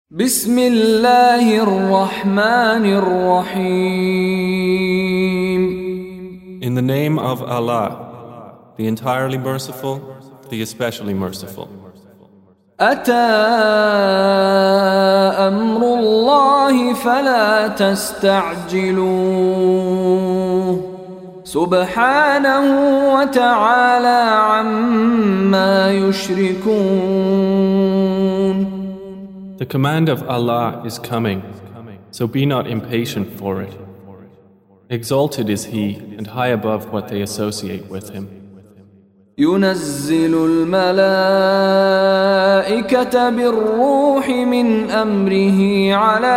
بسم الله الرحمن الرحيم. In the name of Allah, the entirely merciful, the especially merciful. أتى أمر الله فلا تستعجلوه سبحانه وتعالى عما يشركون. The command of Allah is coming, so be not impatient for it. Exalted is He and high above what they associate with Him. ينزل الملائكة بالروح من أمره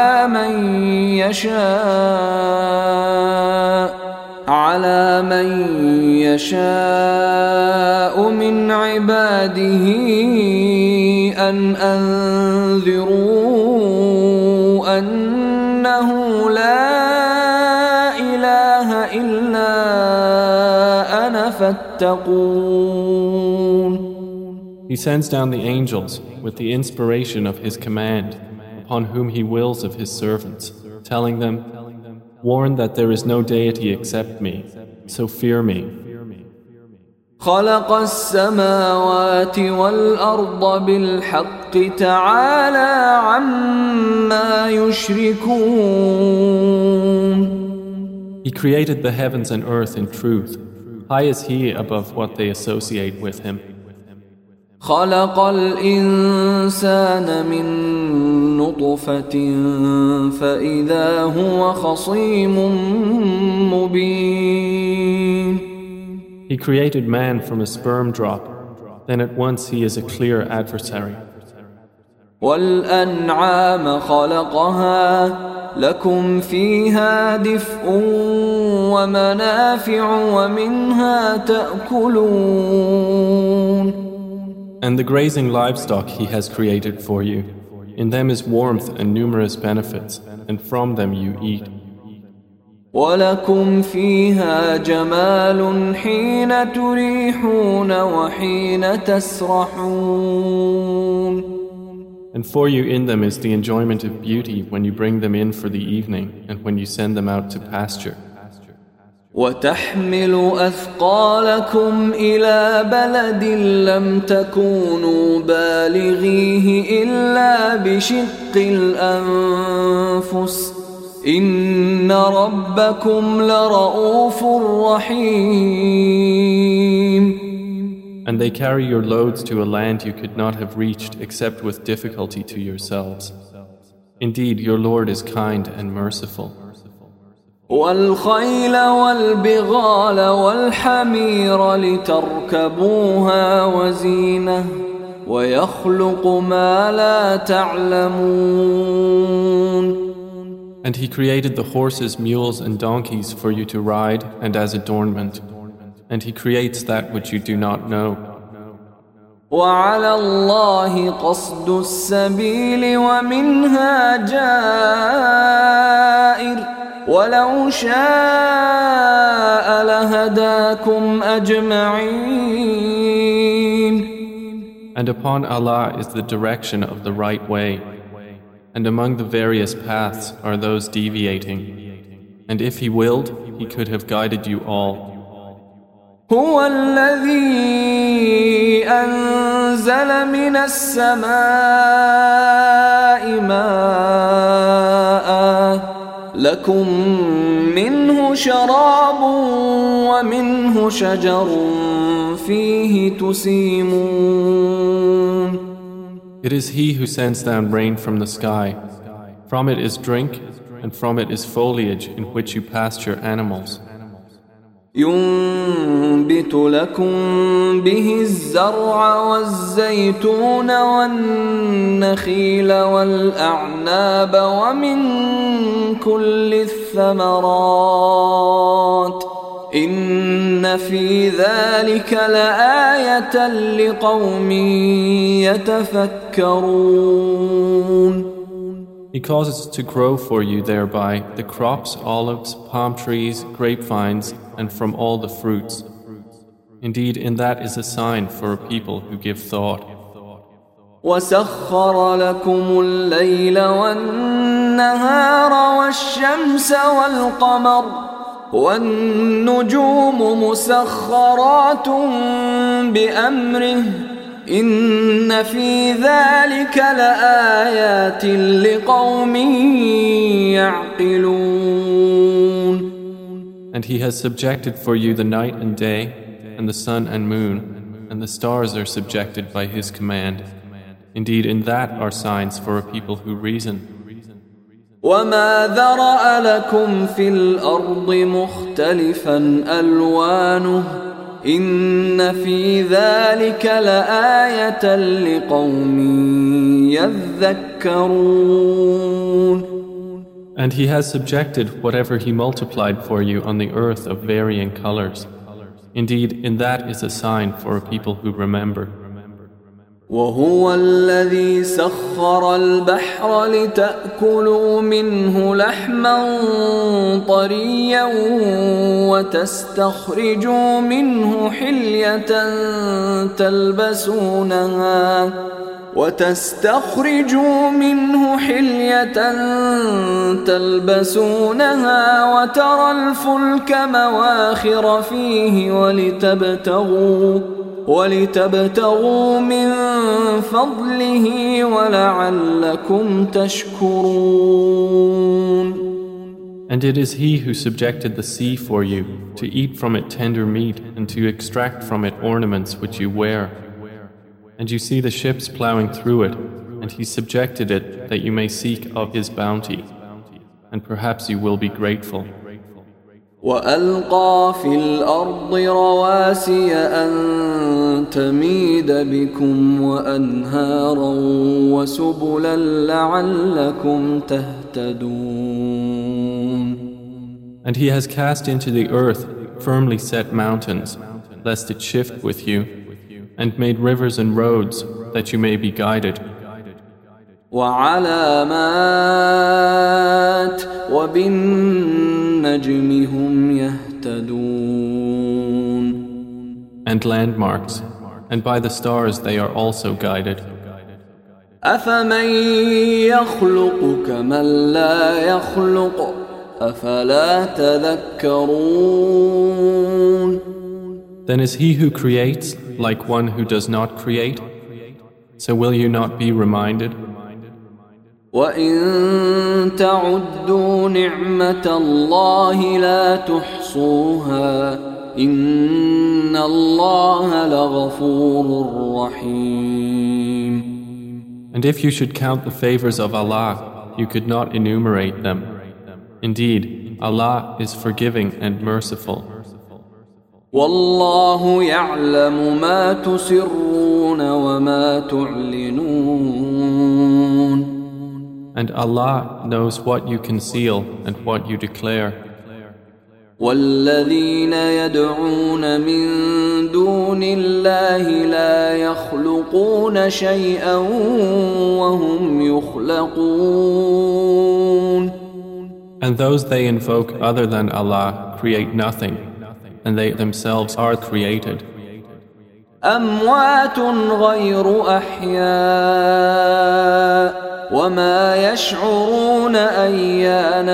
على من يشاء من عباده أن أنذروا أنه لا إله إلا أنا فاتقون. He sends down the angels with the inspiration of His command upon whom He wills of His servants, telling them, warn that there is no deity except me, so fear me. خلق السماوات والأرض بالحق تعالى عما يشركون. He created the heavens and earth in truth. High is He above what they associate with Him. خلق الإنسان من نطفة فإذا هو خصيم مبين. He created man from a sperm drop, then at once he is a clear adversary. والأنعام خلقها لكم فيها دفء ومنافع ومنها تأكلون. And the grazing livestock He has created for you. In them is warmth and numerous benefits, and from them you eat. ولكم فيها جمال حين تريحون وحين تسرحون. And for you in them is the enjoyment of beauty when you bring them in for the evening and when you send them out to pasture. وتحمل أثقالكم إلى بلد لم تكونوا بالغيه إلا بشق الأنفس إن ربكم لرؤوف رحيم. And they carry your loads to a land you could not have reached except with difficulty to yourselves. Indeed, your Lord is kind and merciful. والخيل والبغال والحمير لتركبوها وزينة ويخلق ما لا تعلمون. And He created the horses, mules and donkeys for you to ride and as adornment. And He creates that which you do not know. وعلى الله قصد السبيل ومنها جائر ولو شاء لهداكم أجمعين. And upon Allah is the direction of the right way. And among the various paths are those deviating. And if He willed, He could have guided you all. هو الذي أنزل من السماء ماء لكم منه شراب ومنه شجر فيه تسيمون. It is He who sends down rain from the sky. From it is drink, and from it is foliage in which you pasture animals. ينبت لكم به الزرع والزيتون والنخيل والأعناب ومن كل الثمرات إن في ذلك لآية لقوم يتفكرون. He causes to grow for you thereby the crops, olives, palm trees, grapevines, and from all the fruits. Indeed, in that is a sign for a people who give thought. وسخر لكم الليل والنهار والشمس والقمر والنجوم مسخرات بأمره إن في ذلك لآيات لقوم يعقلون. And he has subjected for you the night and day, and the sun and moon, and the stars are subjected by his command. Indeed, in that are signs for a people who reason. وما ذرأ لكم في الأرض مختلفا ألوانه إن في ذلك لآية لقوم يذكرون. And he has subjected whatever he multiplied for you on the earth of varying colors. Indeed, in that is a sign for a people who remember. وهو الذي سخر البحر لتأكلوا منه لحما طريا وتستخرجوا منه حلية تلبسونها وترى الفلك مواخر فيه ولتبتغوا من فضله ولعلكم تشكرون. And it is he who subjected the sea for you, to eat from it tender meat and to extract from it ornaments which you wear. And you see the ships plowing through it, and he subjected it that you may seek of his bounty, and perhaps you will be grateful. وألقى في الأرض رواسي أن تميد بكم وأنهارا وسبلا لعلكم تهتدون. And he has cast into the earth firmly set mountains, lest it shift with you, and made rivers and roads that you may be guided. وعلامات وبالنجم هم يهتدون. And landmarks, and by the stars they are also guided. أفمن يخلق كمن لا يخلق أفلا تذكرون. Then is he who creates like one who does not create? So will you not be reminded? وَإِن تَعُدُّوا نِعْمَةَ اللَّهِ لَا تُحْصُوهَا إِنَّ اللَّهَ لَغَفُورٌ رَّحِيمٌ. And if you should count the favors of Allah, you could not enumerate them. Indeed, Allah is forgiving and merciful. وَاللَّهُ يَعْلَمُ مَا تُسِرُّونَ وَمَا تُعْلِنُونَ. And Allah knows what you conceal and what you declare. وَالَّذِينَ يَدْعُونَ مِن دُونِ اللَّهِ لَا يَخْلُقُونَ شَيْئًا وَهُمْ يُخْلَقُونَ. And those they invoke other than Allah create nothing, and they themselves are created. أَمْوَاتٌ غَيْرُ أَحْيَاءٍ وَمَا يَشْعُرُونَ أَيَّانَ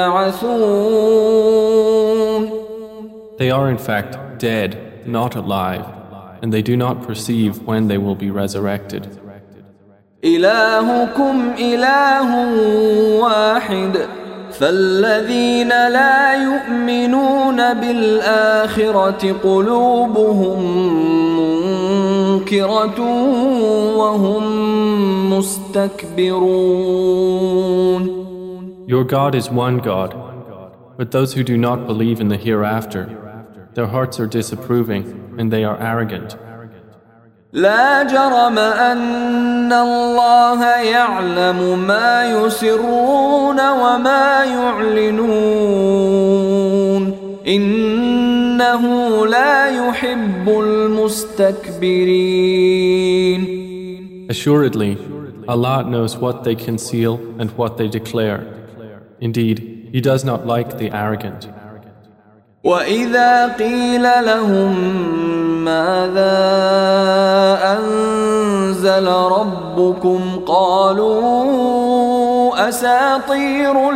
يُبْعَثُونَ. They are in fact dead, not alive, and they do not perceive when they will be resurrected. إِلَٰهُكُمْ إِلَٰهٌ واحد فالذين لا يؤمنون بالآخرة قلوبهم منكرة وهم مستكبرون. Your God is one God, but those who do not believe in the hereafter, their hearts are disapproving and they are arrogant. لا جرم أن الله يعلم ما يسرون وما يعلنون إنه لا يحب المستكبرين. Assuredly, Allah knows what they conceal and what they declare. Indeed, He does not like the arrogant. وَإِذَا قِيلَ لَهُم مَّاذَا أنزل ربكم قالوا أساطير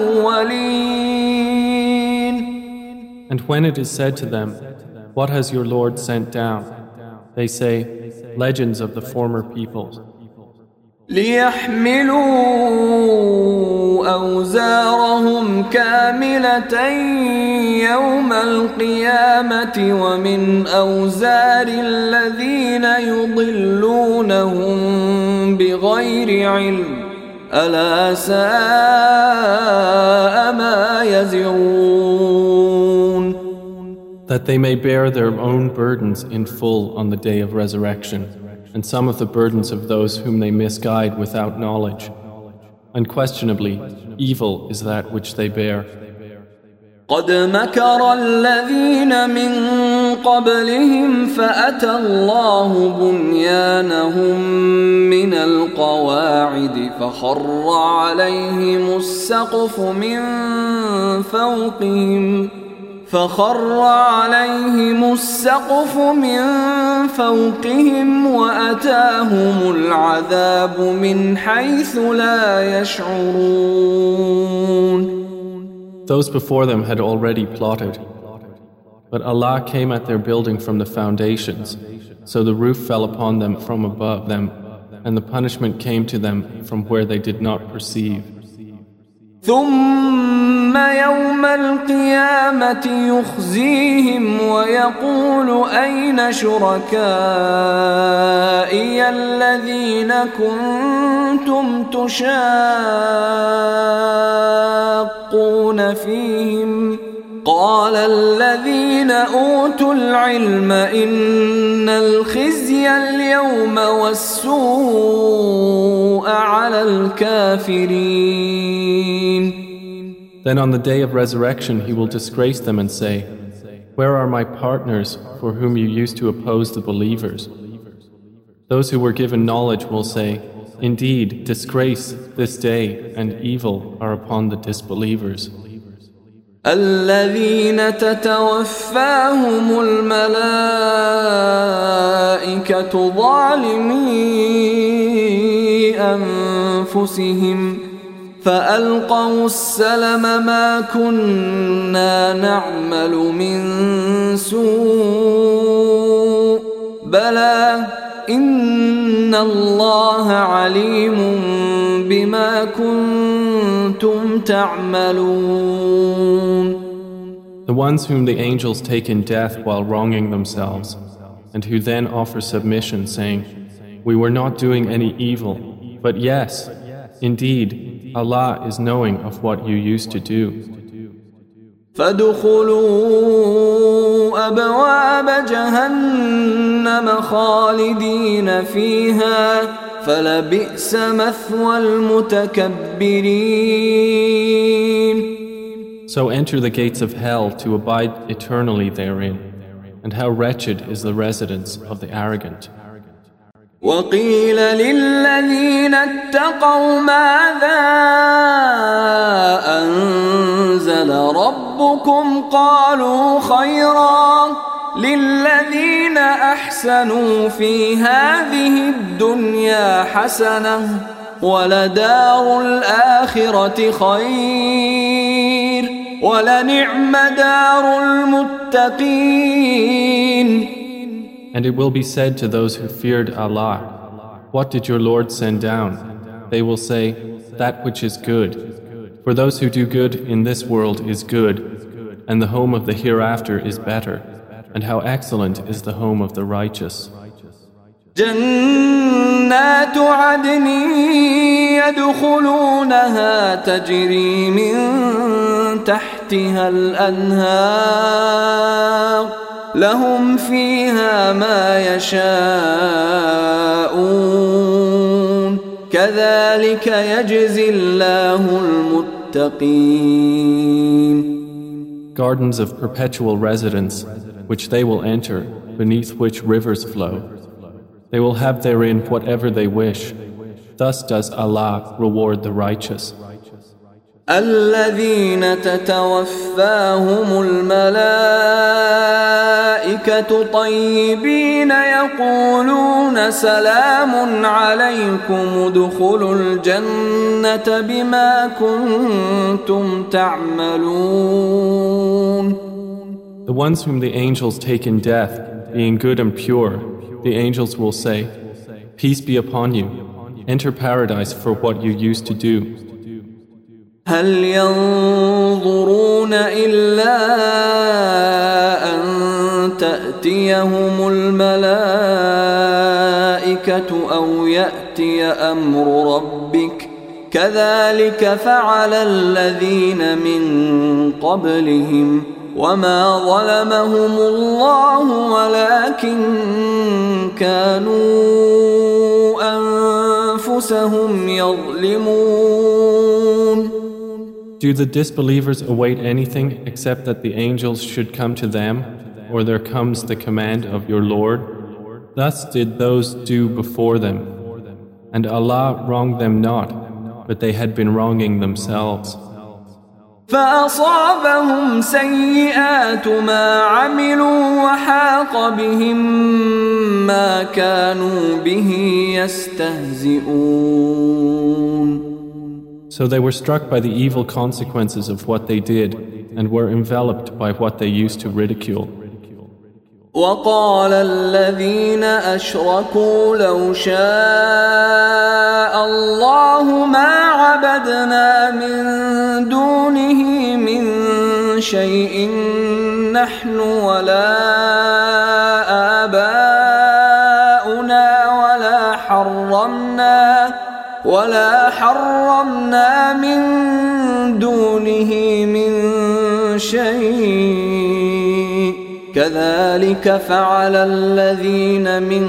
الأولين. And when it is said to them, what has your Lord sent down? They say, legends of the former peoples. ليحملوا أوزارهم كاملة يوم القيامة ومن أوزار الذين يضلونهم بغير علم ألا ساء ما يزرون. That they may bear their own burdens in full on the day of resurrection, and some of the burdens of those whom they misguide without knowledge. Unquestionably, evil is that which they bear. قد مكر الذين من قبلهم فأتى الله بنيانهم من القواعد فخر عليهم السقف من فوقهم وأتاهم العذاب من حيث لا يشعرون. Those before them had already plotted, but Allah came at their building from the foundations, so the roof fell upon them from above them, and the punishment came to them from where they did not perceive. ثم يوم القيامة يخزيهم ويقول أين شركائي الذين كنتم تشاقون فيهم قال الذين أوتوا العلم إن الخزي اليوم والسوء على الكافرين. Then on the day of resurrection he will disgrace them and say, where are my partners for whom you used to oppose the believers? Those who were given knowledge will say, indeed, disgrace this day and evil are upon the disbelievers. الذين تتوفاهم الملائكة ظالمي أنفسهم فألقوا السلم ما كنا نعمل من سوء بلى إن الله عليم بما كنتم تعملون. The ones whom the angels take in death while wronging themselves, and who then offer submission, saying, we were not doing any evil, but yes, indeed, Allah is knowing of what you used to do. فادخلوا أبواب جهنم خالدين فيها فلبئس مثوى المتكبرين. So enter the gates of hell to abide eternally therein, and how wretched is the residence of the arrogant. وقيل للذين اتقوا ماذا أنزل ربكم قالوا خيرا للذين أحسنوا في هذه الدنيا حسنة ولدار الآخرة خير ولنعم دار المتقين. And it will be said to those who feared Allah, what did your Lord send down? They will say, that which is good. For those who do good in this world is good, and the home of the hereafter is better, and how excellent is the home of the righteous. جنات عدن يدخلونها تجري من تحتها الأنهار لهم فيها ما يشاءون كذلك يجزي الله المتقين. Gardens of perpetual residence, which they will enter, beneath which rivers flow. They will have therein whatever they wish. Thus does Allah reward the righteous. الذين تتوفاهم الملائكة طيبين يقولون سلام عليكم ادخلوا الجنة بما كنتم تعملون. The ones whom the angels take in death, being good and pure, the angels will say, Peace be upon you, enter paradise for what you used to do. هل ينظرون إلا أن تأتيهم الملائكة أو يأتي أمر ربك كذلك فعل الذين من قبلهم وما ظلمهم الله ولكن كانوا أنفسهم يظلمون. Do the disbelievers await anything except that the angels should come to them, or there comes the command of your Lord? Thus did those do before them, and Allah wronged them not, but they had been wronging themselves. فأصابهم سيئات ما عملوا وحاق بهم ما كانوا به يستهزئون. So they were struck by the evil consequences of what they did and were enveloped by what they used to ridicule. وقال الذين أشركوا لو شاء الله ما عبدنا من دونه من شيء نحن ولا آباؤنا ولا حرمنا من دونه من شيء كذلك فعل الذين من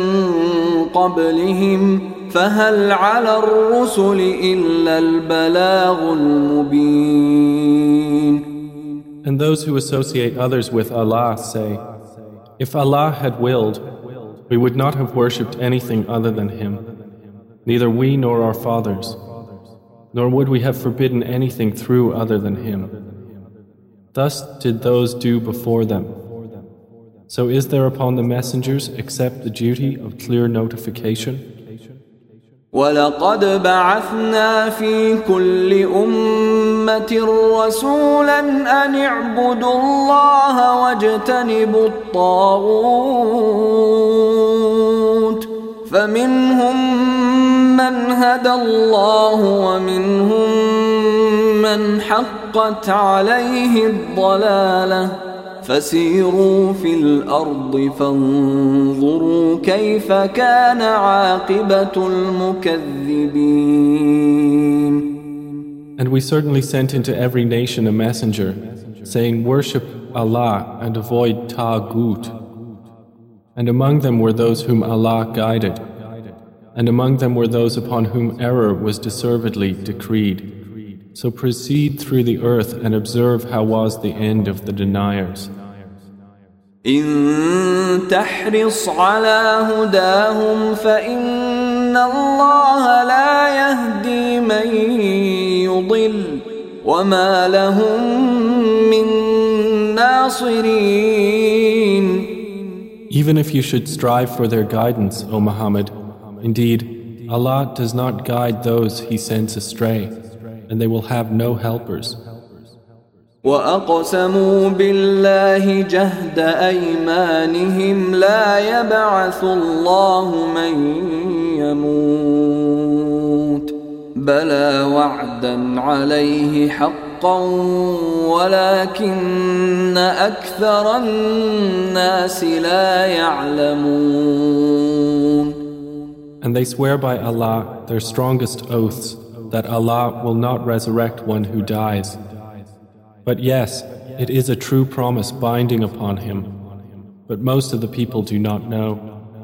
قبلهم فهل على الرسل إلا البلاغ المبين. And those who associate others with Allah say, If Allah had willed, we would not have worshipped anything other than Him, neither we nor our fathers, nor would we have forbidden anything through other than Him. Thus did those do before them. So is there upon the messengers except the duty of clear notification? وَلَقَدْ بَعَثْنَا فِي كُلِّ أُمَّةٍ رَسُولًا أَنِ اعْبُدُوا اللَّهَ وَاجْتَنِبُوا الطَّاغُوتَ فَمِنْهُمْ مَنْ هَدَى اللَّهُ وَمِنْهُمْ مَنْ حَقَّتْ عَلَيْهِ الضَّلَالَةُ فسيروا في الأرض فانظروا كيف كان عاقبة المكذبين. And we certainly sent into every nation a messenger, saying, Worship Allah and avoid Taghut. And among them were those whom Allah guided, and among them were those upon whom error was deservedly decreed. So proceed through the earth and observe how was the end of the deniers. إن تحرص على هداهم فإن الله لا يهدي من يضل وما لهم من ناصرين. Even if you should strive for their guidance, O Muhammad, indeed, Allah does not guide those He sends astray, and they will have no helpers. وَأَقْسَمُوا بِاللَّهِ جَهْدَ أَيْمَانِهِمْ لَا يَبْعَثُ اللَّهُ مَن يَمُوتُ بَلَى وَعْدًا عَلَيْهِ حَقًّا وَلَكِنَّ أَكْثَرَ النَّاسِ لَا يَعْلَمُونَ. And they swear by Allah their strongest oaths that Allah will not resurrect one who dies. But yes, it is a true promise binding upon him, but most of the people do not know.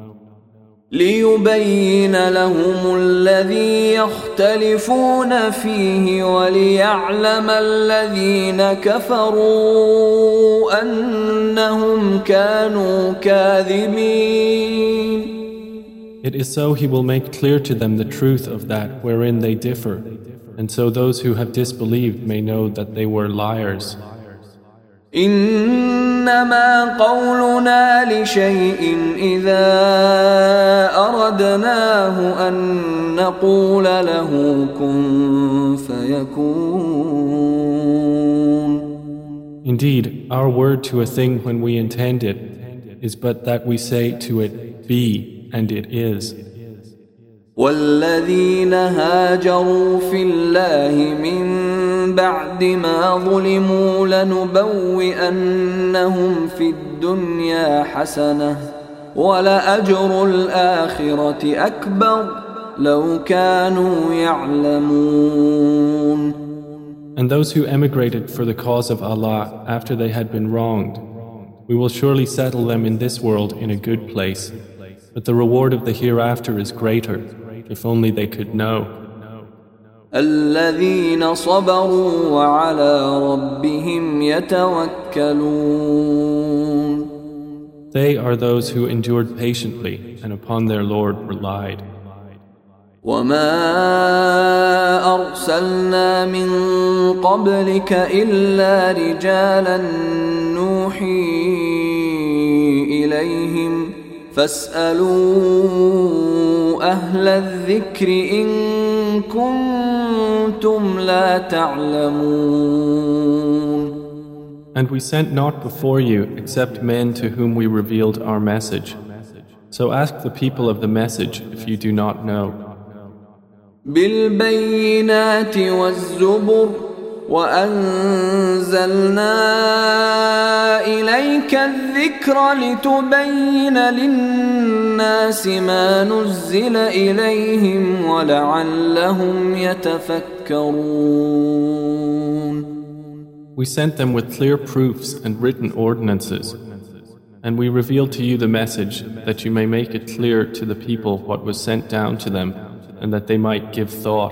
لِيُبَيِّنَ لَهُمُ الَّذِي يَخْتَلِفُونَ فِيهِ وَلِيَعْلَمَ الَّذِينَ كَفَرُوا أَنَّهُمْ كَانُوا كَاذِبِينَ. It is so He will make clear to them the truth of that wherein they differ, And so those who have disbelieved may know that they were liars. إنما قولنا لشيء إذا أردناه أن نقول له كن فيكون. Indeed, our word to a thing when we intend it is but that we say to it, be, and it is. والذين هاجروا في الله من بعد ما ظلموا لنبوئنهم في الدنيا حسنة ولأجر الآخرة أكبر لو كانوا يعلمون. And those who emigrated for the cause of Allah after they had been wronged, we will surely settle them in this world in a good place, but the reward of the hereafter is greater, if only they could know. الذين صبروا وعلى ربهم يتوكلون. They are those who endured patiently and upon their Lord relied. وما أرسلنا من قبلك إلا رجالا نوحي إليهم فاسألوا أهل الذكر إن كنتم لا تعلمون. And we sent not before you except men to whom we revealed our message. So ask the people of the message if you do not know. بالبينات والزبر وأنزلنا إليك الذكر لتبين للناس ما نزل إليهم ولعلهم يتفكرون. We sent them with clear proofs and written ordinances, and we revealed to you the message that you may make it clear to the people what was sent down to them, and that they might give thought.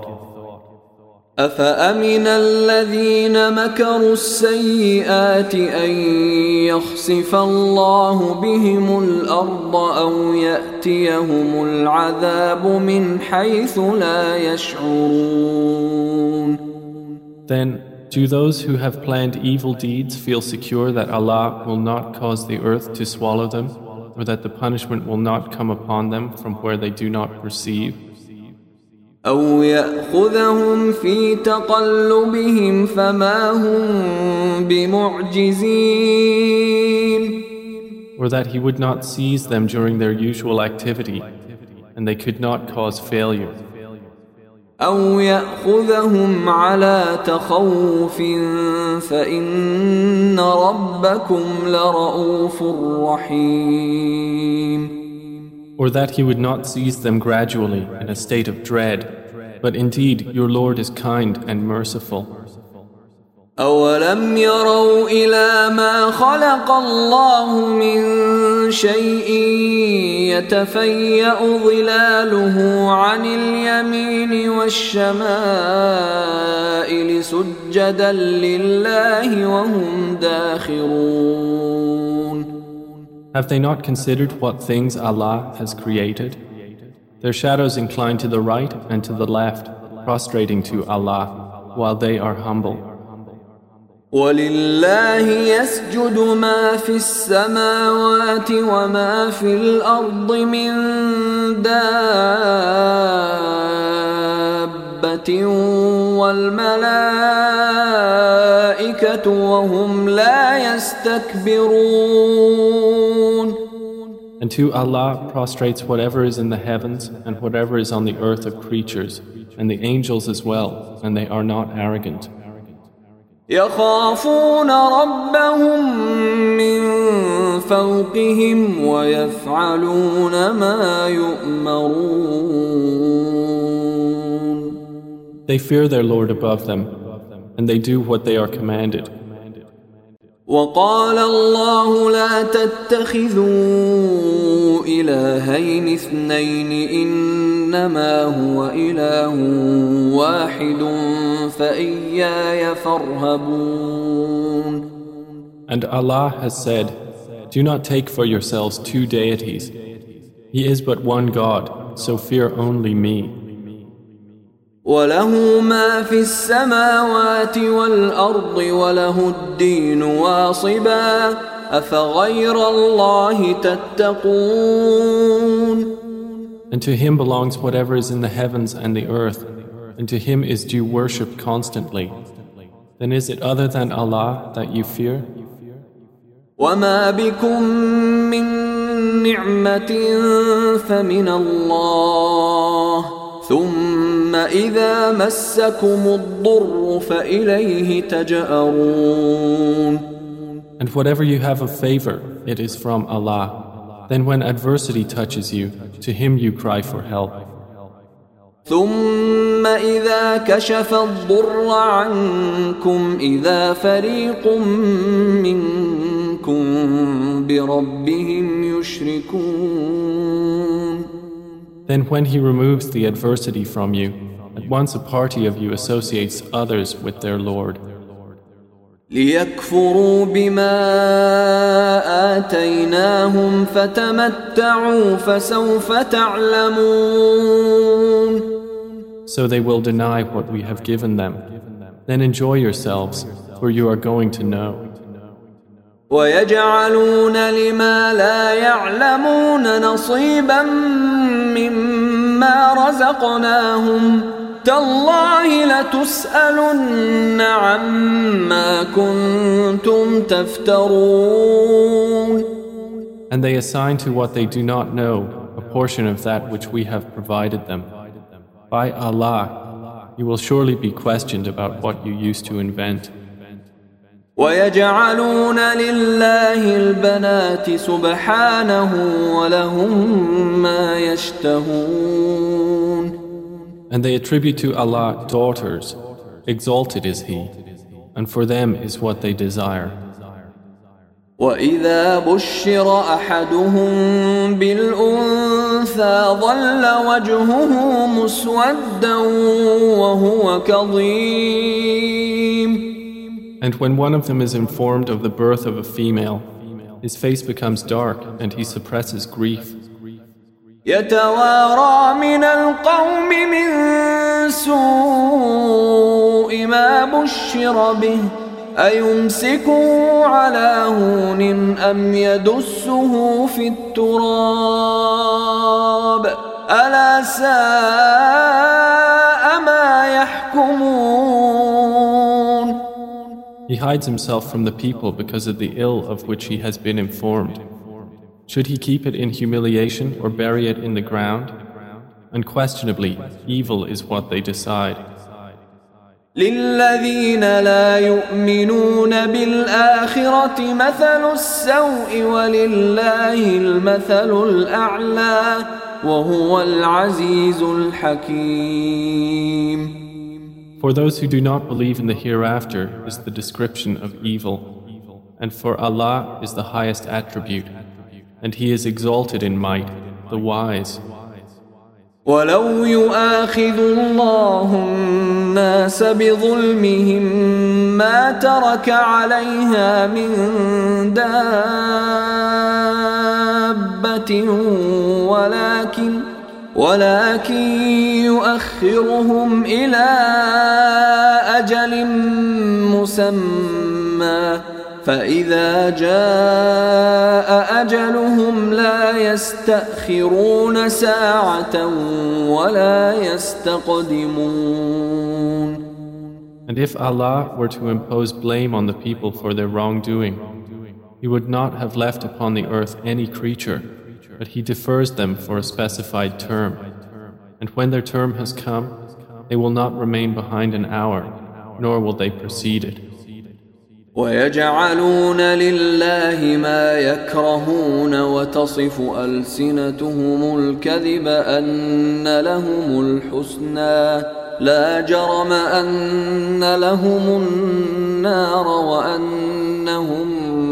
أفأمن الذين مكروا السيئات أن يخسف الله بهم الأرض أو يأتيهم العذاب من حيث لا يشعرون. Then, do those who have planned evil deeds feel secure that Allah will not cause the earth to swallow them, or that the punishment will not come upon them from where they do not perceive? أو يأخذهم في تقلبهم فما هم بمعجزين. Or that He would not seize them during their usual activity, and they could not cause failure. أو يأخذهم على تخوف فإن ربكم لرؤوف رحيم. Or that He would not seize them gradually in a state of dread, but indeed your Lord is kind and merciful. أولم يروا إلى ما خلق الله من شيء يتفيأ ظلاله عن اليمين والشمائل سجدا لله وهم داخرون. Have they not considered what things Allah has created? Their shadows incline to the right and to the left, prostrating to Allah, while they are humble. ولله يسجد ما في السماوات وما في الأرض من دابة والملائكة وهم لا يستكبرون. And to Allah prostrates whatever is in the heavens and whatever is on the earth of creatures, and the angels as well, and they are not arrogant. يخافون ربهم من فوقهم ويفعلون ما يؤمرون. They fear their Lord above them, and they do what they are commanded. وقال الله لا تتخذوا إلهين اثنين إنما هو إله واحد فإياي فارهبون. And Allah has said, do not take for yourselves two deities. He is but one God, so fear only me. وله ما في السماوات والأرض وله الدين واصبا أفغير الله تتقون. And to him belongs whatever is in the heavens and the earth, and to him is due worship constantly. Then is it other than Allah that you fear? وما بكم من نعمة فمن الله ثم إذا مسكم الضر فإليه تجأرون. And whatever you have of favor, it is from Allah. Then when adversity touches you, to him you cry for help. ثم إذا كشف الضر عنكم إذا فريق منكم بربهم يشركون. Then when he removes the adversity from you, at once a party of you associates others with their Lord. ليكفروا بما آتيناهم فتمتعوا فسوف تعلمون. So they will deny what we have given them. Then enjoy yourselves, for you are going to know. ويجعلون لما لا يعلمون نصيبا مما رزقناهم تالله لتسألن عما كنتم تفترون. And they assign to what they do not know a portion of that which we have provided them. By Allah, you will surely be questioned about what you used to invent. ويجعلون لله البنات سبحانه ولهم ما يشتهون. And they attribute to Allah daughters. Exalted is He, and for them is what they desire. وإذا بشر أحدهم بالأنثى ظل وجهه مسودا وهو كظيم. And when one of them is informed of the birth of a female, his face becomes dark and he suppresses grief. يتوارى من القوم من سوء ما بشر به أيمسكه على هون أم يدسه في التراب ألا ساء ما يحكمون. He hides himself from the people because of the ill of which he has been informed. Should he keep it in humiliation or bury it in the ground? Unquestionably, evil is what they decide. للذين لا يؤمنون بالآخرة مثل السوء ولله المثل الأعلى وهو العزيز الحكيم. For those who do not believe in the hereafter is the description of evil, and for Allah is the highest attribute, and He is exalted in might, the wise. ولو يؤاخذ الله الناس بظلمهم ما ترك عليها من دابة ولكن يؤخرهم إلى أجل مسمى فإذا جاء أجلهم لا يستأخرون ساعة ولا يستقدمون. And if Allah were to impose blame on the people for their wrongdoing, He would not have left upon the earth any creature, but He defers them for a specified term. And when their term has come, they will not remain behind an hour, nor will they precede it. ويجعلون لله ما يكرهون وتصف ألسنتهم الكذب أن لهم الحسنى لا جرم أن لهم النار وأنهم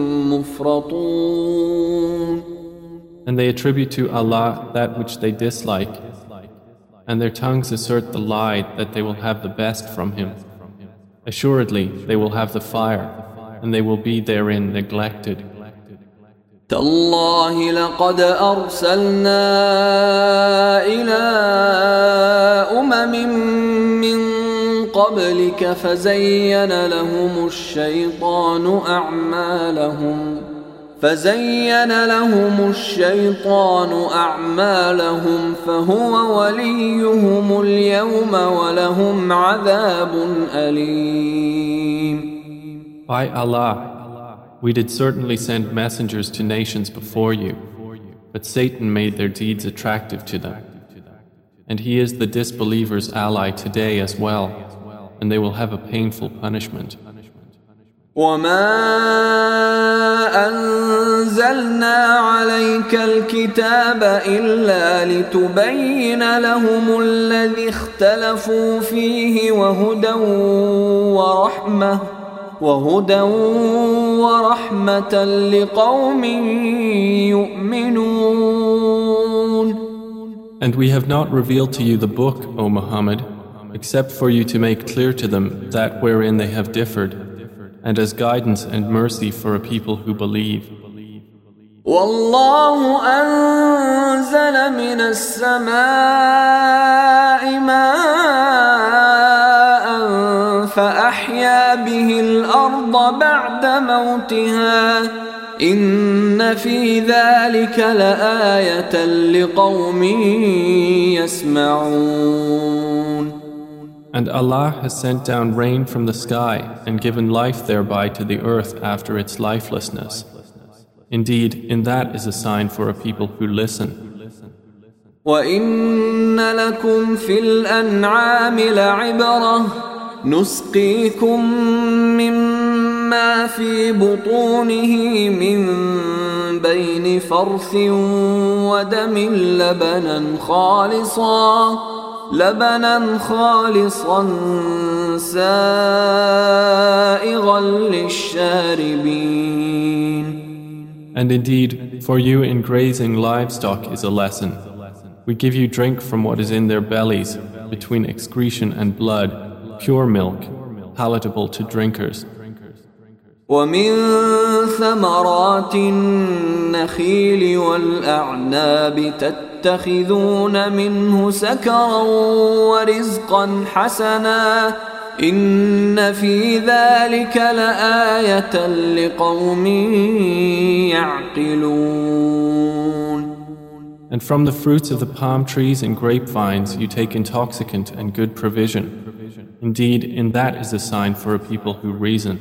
مفرطون. And they attribute to Allah that which they dislike, and their tongues assert the lie that they will have the best from Him. Assuredly, they will have the fire, and they will be therein neglected. تالله لقد أرسلنا إلى من قبلك فزين لهم الشيطان أعمالهم فهو وليهم اليوم ولهم عذاب أليم. By Allah, we did certainly send messengers to nations before you, but Satan made their deeds attractive to them. And he is the disbelievers' ally today as well, and they will have a painful punishment. وما أنزلنا عليك الكتاب إلا لتبين لهم الذي اختلفوا فيه وهدى ورحمة لقوم يؤمنون. And we have not revealed to you the book, O Muhammad, except for you to make clear to them that wherein they have differed, and as guidance and mercy for a people who believe. والله أنزل من السماء ماء فأحيا به الأرض بعد موتها إن في ذلك لآية لقوم يسمعون. And Allah has sent down rain from the sky and given life thereby to the earth after its lifelessness. Indeed, in that is a sign for a people who listen. وَإِنَّ لَكُمْ فِي الْأَنْعَامِ لَعِبْرَةً نُسْقِيكُم مِّمَّا فِي بُطُونِهِ مِن بَيْنِ فَرْثٍ وَدَمٍ لبنا خالصا سائغا للشاربين. And indeed, for you in grazing livestock is a lesson. We give you drink from what is in their bellies, between excretion and blood, pure milk, palatable to drinkers. ومن ثمرات النخيل والأعناب تتخذون منه سكرا ورزقا حسنا إن في ذلك لآية لقوم يعقلون. And from the fruits of the palm trees and grapevines you take intoxicant and good provision. Indeed, in that is a sign for a people who reason.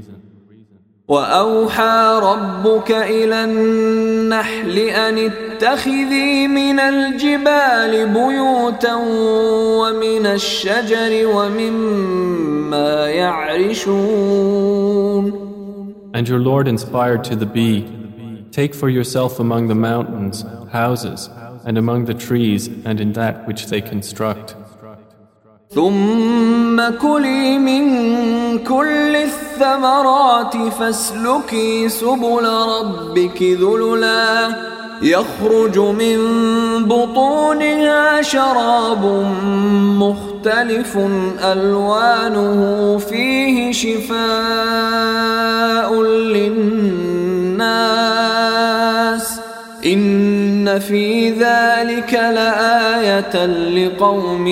وأوحى ربك إلى النحل أن اتخذي من الجبال بيوتا ومن الشجر ومما يعرشون. And your Lord inspired to the bee, take for yourself among the mountains houses, and among the trees and in that which they construct. ثم كلي من كل الثمرات فاسلكي سبل ربك ذللا يخرج من بطونها شراب مختلف ألوانه فيه شفاء للناس إن في ذلك لآية لقوم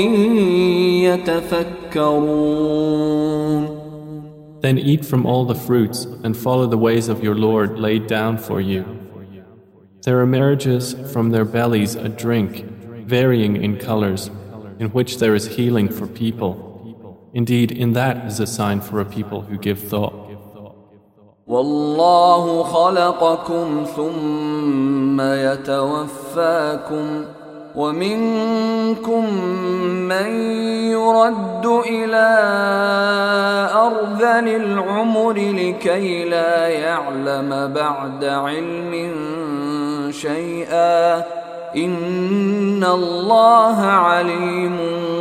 يتفكرون. Then eat from all the fruits and follow the ways of your Lord laid down for you. There emerges from their bellies a drink, varying in colors, in which there is healing for people. Indeed, in that is a sign for a people who give thought. والله خلقكم ثم يتوفاكم ومنكم من يرد إلى أرذل العمر لكي لا يعلم بعد علم شيئا إن الله عليم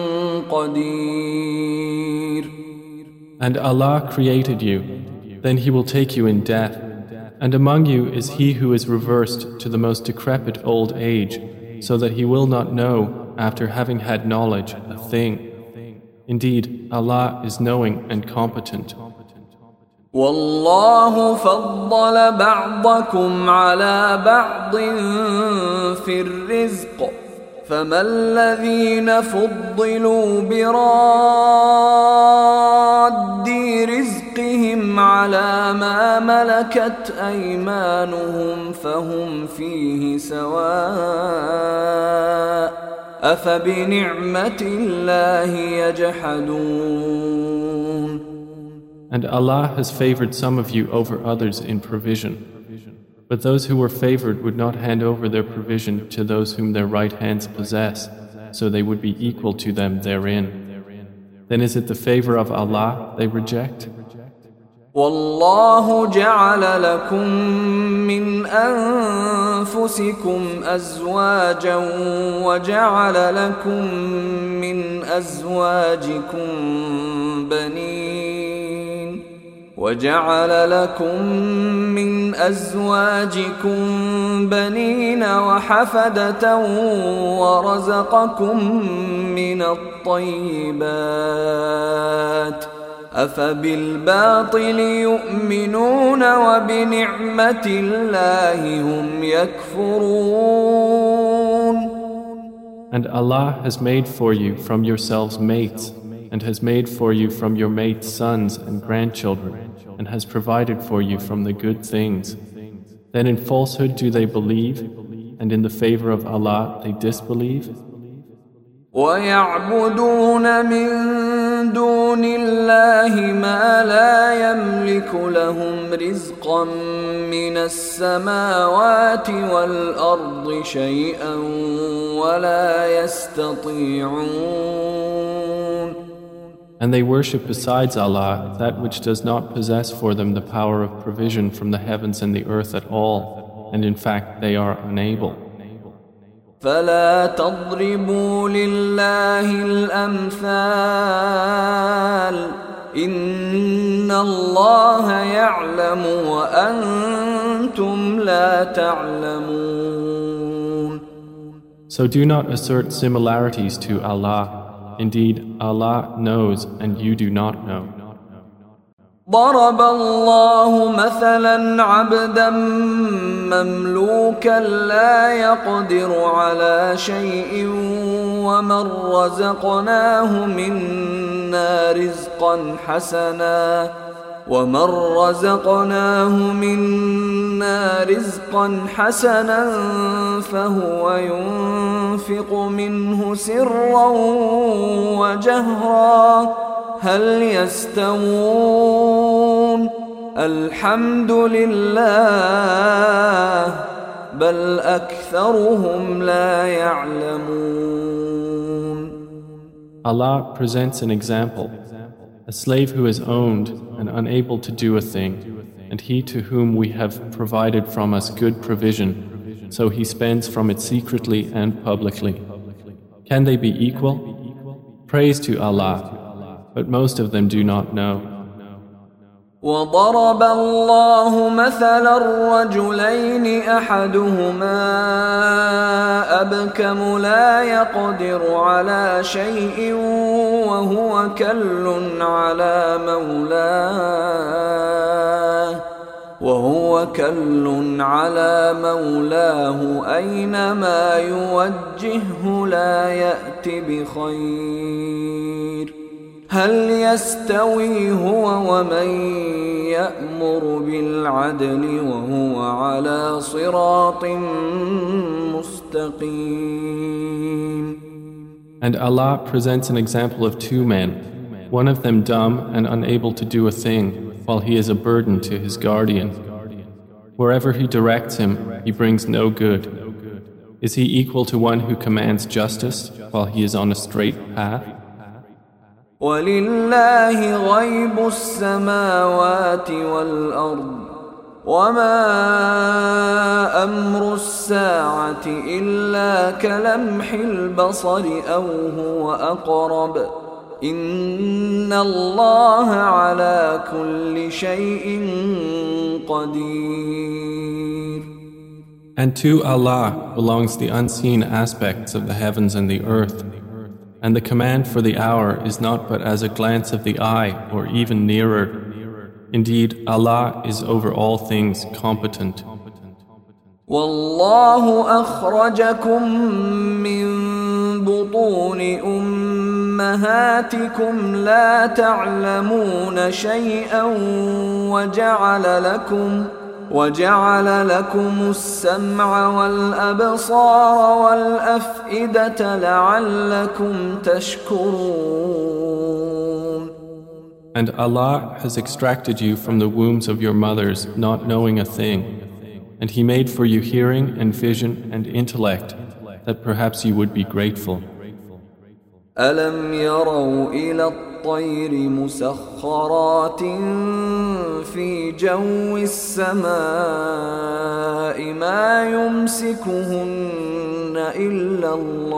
قدير. And Allah created you. Then He will take you in death, and among you is he who is reversed to the most decrepit old age, so that he will not know, after having had knowledge, a thing. Indeed, Allah is knowing and competent. والله فضل بعضكم على بعض في الرزق فما الذين فضلوا براد رزقهم على ما ملكت أيمانهم فهم فيه سواء أفبنعمة الله يجحدون. And Allah has favored some of you over others in provision. But those who were favored would not hand over their provision to those whom their right hands possess, so they would be equal to them therein. Then is it the favor of Allah they reject? والله جعل لكم من أنفسكم أزواجا وجعل لكم من أزواجكم بنين وحفدة ورزقكم من الطيبات أفبالباطل يؤمنون وبنعمة الله هم يكفرون. And Allah has made for you from yourselves mates, and has made for you from your mates sons and grandchildren, and has provided for you from the good things. Then in falsehood do they believe, and in the favor of Allah they disbelieve? وَيَعْبُدُونَ مِن دُونِ اللَّهِ مَا لَا يَمْلِكُ لَهُمْ رِزْقًا مِّنَ السَّمَاوَاتِ وَالْأَرْضِ شَيْئًا وَلَا يَسْتَطِيعُونَ. And they worship besides Allah that which does not possess for them the power of provision from the heavens and the earth at all, and in fact they are unable. فلا تضربوا لله الأمثال إن الله يعلم وأنتم لا تعلمون. So do not assert similarities to Allah. Indeed, Allah knows and you do not know. ضرب الله مثلا عبدا مملوكا لا يقدر على شيء ومن رزقناه منا رزقا حسنا فهو ينفق منه سرا وجهرا هل يستوون الحمد لله بل أكثرهم لا يعلمون. Allah presents an example. A slave who is owned and unable to do a thing, and he to whom we have provided from us good provision, so he spends from it secretly and publicly. Can they be equal? Praise to Allah, but most of them do not know. وضرب الله مثلا الرجلين أحدهما أبكم لا يقدر على شيء وهو كل على مولاه أينما يوجهه لا يأت بخير هل يستوي هو ومن يأمر بالعدل وهو على صراط مستقيم. And Allah presents an example of two men, one of them dumb and unable to do a thing, while he is a burden to his guardian. Wherever he directs him, he brings no good. Is he equal to one who commands justice while he is on a straight path? ولله غيب السماوات والأرض وما أمر الساعة إلا كلمح البصر أو هو أقرب إن الله على كل شيء قدير. And to Allah belongs the unseen aspects of the heavens and the earth. And the command for the hour is not but as a glance of the eye or even nearer. Indeed, Allah is over all things competent. والله أخرجكم من بطون أمهاتكم لا تعلمون شيئا وجعل لكم السمع والأبصار والأفئدة لعلكم تشكرون. And Allah has extracted you from the wombs of your mothers not knowing a thing. And He made for you hearing and vision and intellect that perhaps you would be grateful. ألم يروا إلى الطير مسخرات في جو السماء ما يمسكهن إلا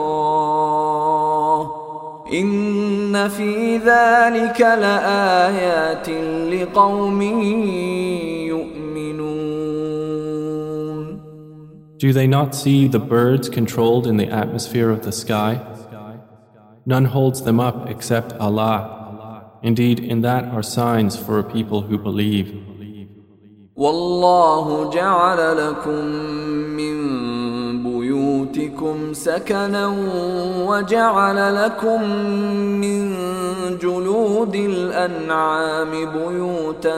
الله إن في ذلك لآيات لقوم يؤمنون. Do they not see the birds controlled in the atmosphere of the sky? None holds them up except Allah. Indeed, in that are signs for a people who believe. والله جعل لكم من بيوتكم سكنا وجعل لكم من جلود الأنعام بيوتا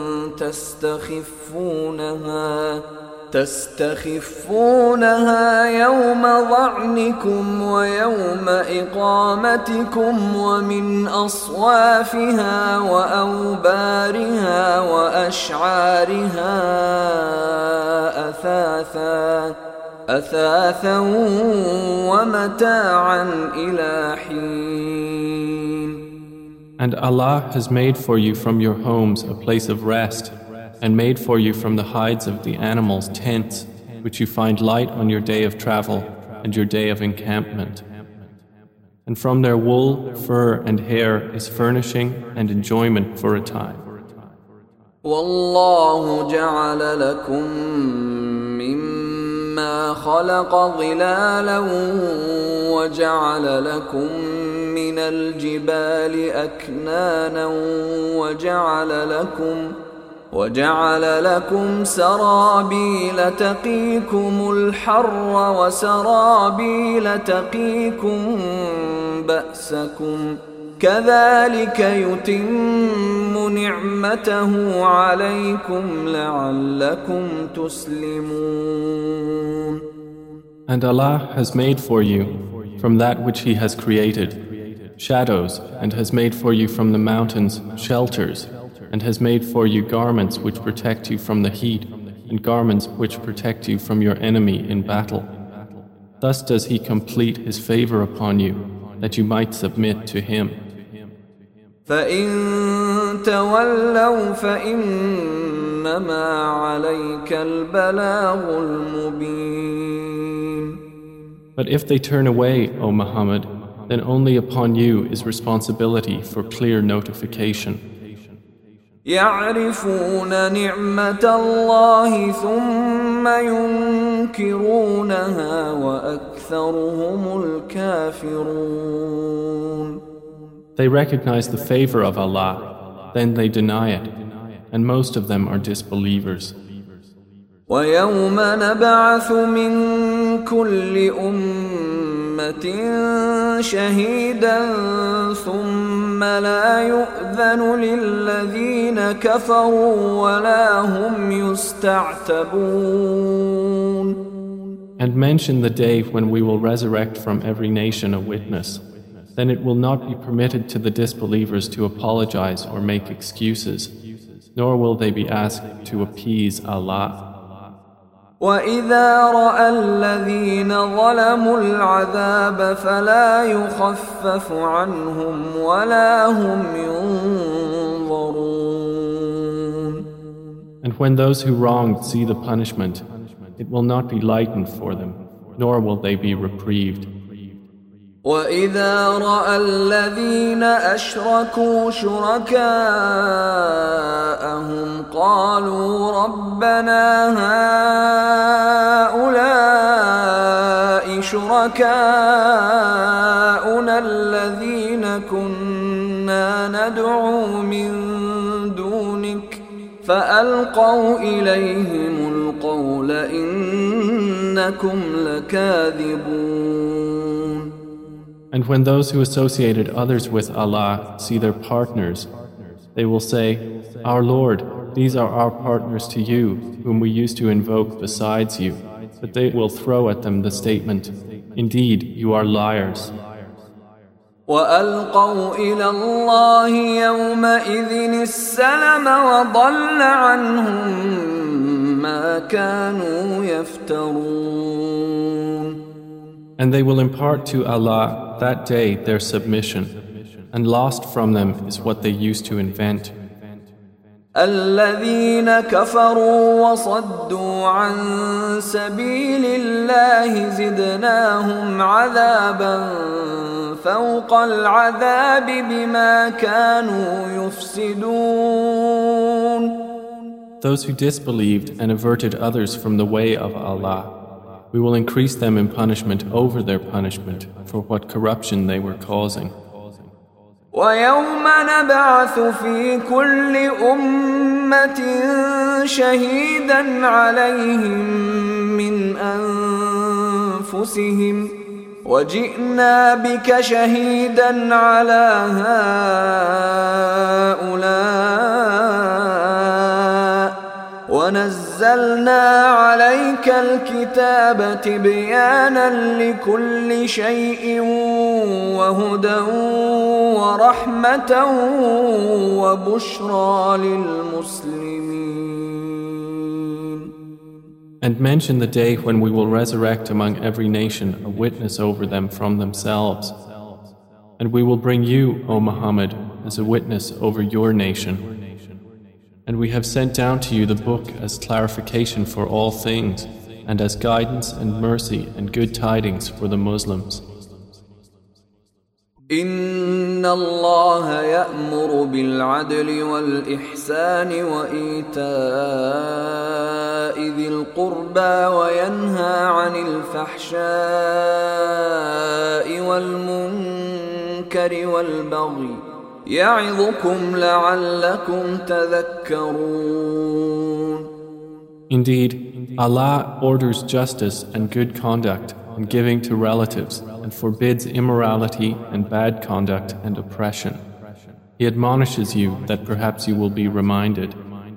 تستخفونها يوم ظعنكم ويوم إقامتكم ومن أصوافها وأوبارها وأشعارها أثاثا ومتاعا إلى حين. And Allah has made for you from your homes a place of rest, and made for you from the hides of the animals tents, which you find light on your day of travel and your day of encampment. And from their wool, fur, and hair is furnishing and enjoyment for a time. والله جعل لكم مما خلق ظلالا وجعل لكم من الجبال أكنانا وجعل لكم سرابيل تقيكم الحر وسرابيل تقيكم بأسكم كذلك يتم نعمته عليكم لعلكم تسلمون. And Allah has made for you from that which He has created shadows, and has made for you from the mountains shelters, and has made for you garments which protect you from the heat, and garments which protect you from your enemy in battle. Thus does He complete His favor upon you, that you might submit to Him. فَإِن تَوَلَّوْا فَإِنَّمَا عَلَيْكَ الْبَلَاغُ الْمُبِينُ. But if they turn away, O Muhammad, then only upon you is responsibility for clear notification. يعرفون نعمة الله ثم ينكرونها وأكثرهم الكافرون. They recognize the favor of Allah, then they deny it, and most of them are disbelievers. ويوم نبعث من كل أمة شهيدا ثم لا يؤذن للذين كفروا ولا هم يستعتبون. And mention the day when we will resurrect from every nation a witness. Then it will not be permitted to the disbelievers to apologize or make excuses, nor will they be asked to appease Allah. وَإِذَا رَأَى الَّذِينَ ظَلَمُوا الْعَذَابَ فَلَا يُخَفَّفُ عَنْهُمْ وَلَا هُمْ يُنظَرُونَ. And when those who wronged see the punishment, it will not be lightened for them, nor will they be reprieved. وَإِذَا رَأَى الَّذِينَ أَشْرَكُوا شُرَكَاءَهُمْ قَالُوا رَبَّنَا هَؤُلَاءِ شُرَكَاؤُنَا الَّذِينَ كُنَّا نَدْعُو مِن دُونِكَ فألقوا إليهم القول إنكم لكاذبون. And when those who associated others with Allah see their partners, they will say, Our Lord, these are our partners to you, whom we used to invoke besides you. But they will throw at them the statement, Indeed, you are liars. وألقوا إلى الله يومئذ السلم وضل عنهم ما كانوا يفترون. And they will impart to Allah that day their submission, and lost from them is what they used to invent. الذين كفروا وصدوا عن سبيل الله زدناهم عذابا فوق العذاب بما كانوا يفسدون. Those who disbelieved and averted others from the way of Allah, we will increase them in punishment over their punishment for what corruption they were causing. ويوم نبعث في كل أمة شهيدا عليهم من أنفسهم وجئنا بك شهيدا على هؤلاء ونزلنا عليك الكتاب تبيانا لكل شيء وهدى ورحمة وبشرى للمسلمين. And mention the day when we will resurrect among every nation a witness over them from themselves. And we will bring you, O Muhammad, as a witness over your nation. And we have sent down to you the book as clarification for all things, and as guidance and mercy and good tidings for the Muslims. إن الله يأمر بالعدل والإحسان وإيتاء ذي القربى وينهى عن الفحشاء والمنكر والبغي يعظكم لعلكم تذكرون. Indeed, Allah orders justice and good conduct and giving to relatives and forbids immorality and bad conduct and oppression. He admonishes you that perhaps you will be reminded.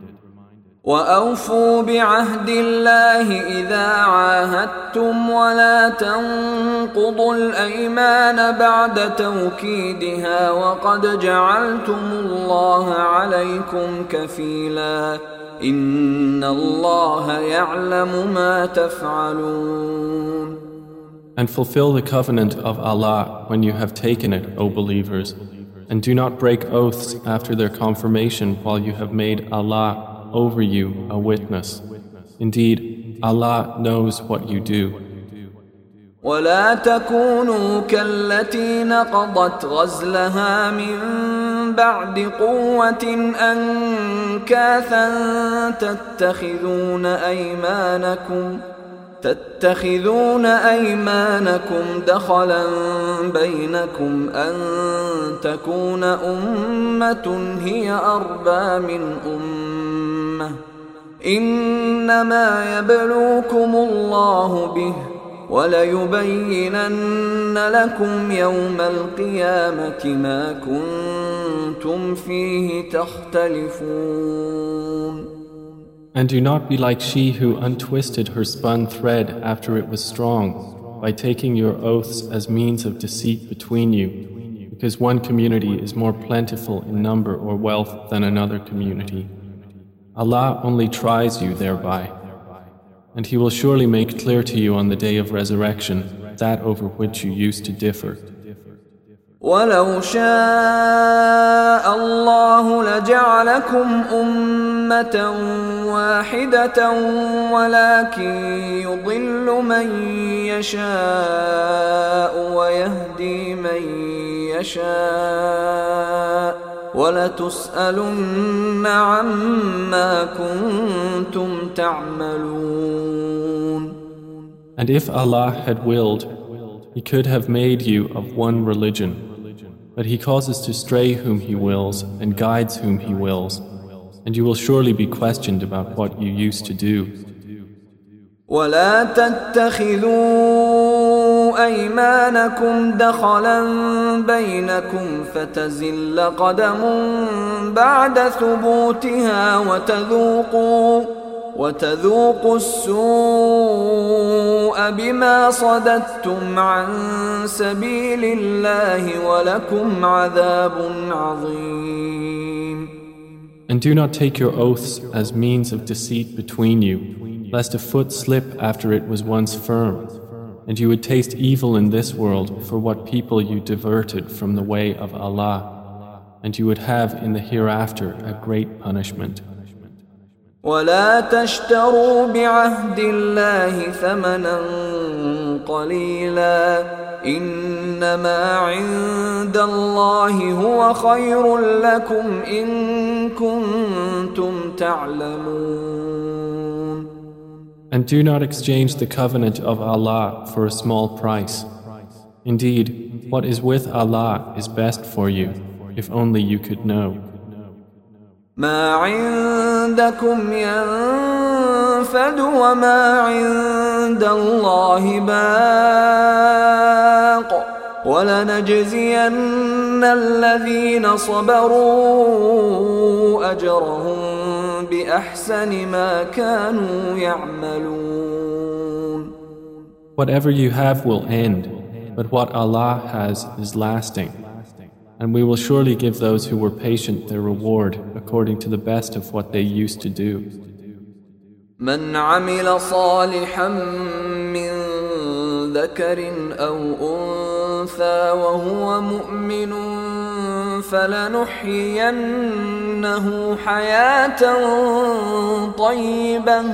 وأوفوا بعهد الله إذا عاهدتم ولا تنقضوا الأيمان بعد توكيدها وقد جعلتم الله عليكم كفيلا إن الله يعلم ما تفعلون. And fulfill the covenant of Allah when you have taken it, O believers, and do not break oaths after their confirmation while you have made Allah over you a witness. Indeed, Allah knows what you do. ولا تكونوا كالتي نقضت غزلها من بعد قوة أنكاثا تتخذون أيمانكم دخلا بينكم أن تكون أمة هي أربى من أمة إنما يبلوكم الله به وليبينن لكم يوم القيامة ما كنتم فيه تختلفون. And do not be like she who untwisted her spun thread after it was strong, by taking your oaths as means of deceit between you, because one community is more plentiful in number or wealth than another community. Allah only tries you thereby, and He will surely make clear to you on the day of resurrection that over which you used to differ. ولو شاء الله لجعلكم أمة واحدة ولكن يضل من يشاء ويهدي من يشاء ولتسألن عما كنتم تعملون. And if Allah had willed, He could have made you of one religion. But He causes to stray whom He wills and guides whom He wills. and you will surely be questioned about what you used to do. ولا تتخذوا أيمانكم دخلا بينكم فتزل قدم بعد ثبوتها وتذوقوا السوء بما صددتم عن سبيل الله ولكم عذاب عظيم. And do not take your oaths as means of deceit between you, lest a foot slip after it was once firm, and you would taste evil in this world for what people you diverted from the way of Allah, and you would have in the hereafter a great punishment. ولا تشتروا بعهد الله ثمنا قليلا إنما عند الله هو خير لكم إن كنتم تعلمون. And do not exchange the covenant of Allah for a small price. Indeed, what is with Allah is best for you, if only you could know. ما عندكم ينفد وما عند الله باق ولنجزين الذين صبروا أجرهم بأحسن ما كانوا يعملون. Whatever you have will end, but what Allah has is lasting. And we will surely give those who were patient their reward according to the best of what they used to do. من عمل صالحا من ذكر أو أنثى وهو مؤمن فلنحيينه حياة طيبة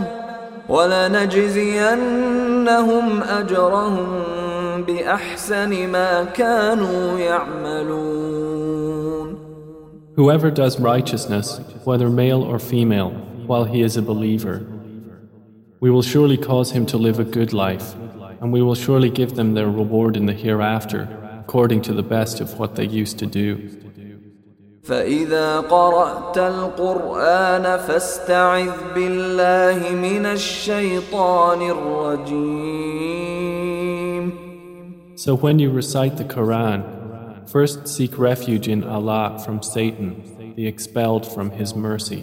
ولنجزينهم أجرهم بأحسن ما كانوا يعملون. Whoever does righteousness, whether male or female, while he is a believer, we will surely cause him to live a good life, and we will surely give them their reward in the hereafter, according to the best of what they used to do. فإذا قرأت القرآن فاستعذ بالله من الشيطان الرجيم. So when you recite the Quran, first seek refuge in Allah from Satan, the expelled from His mercy.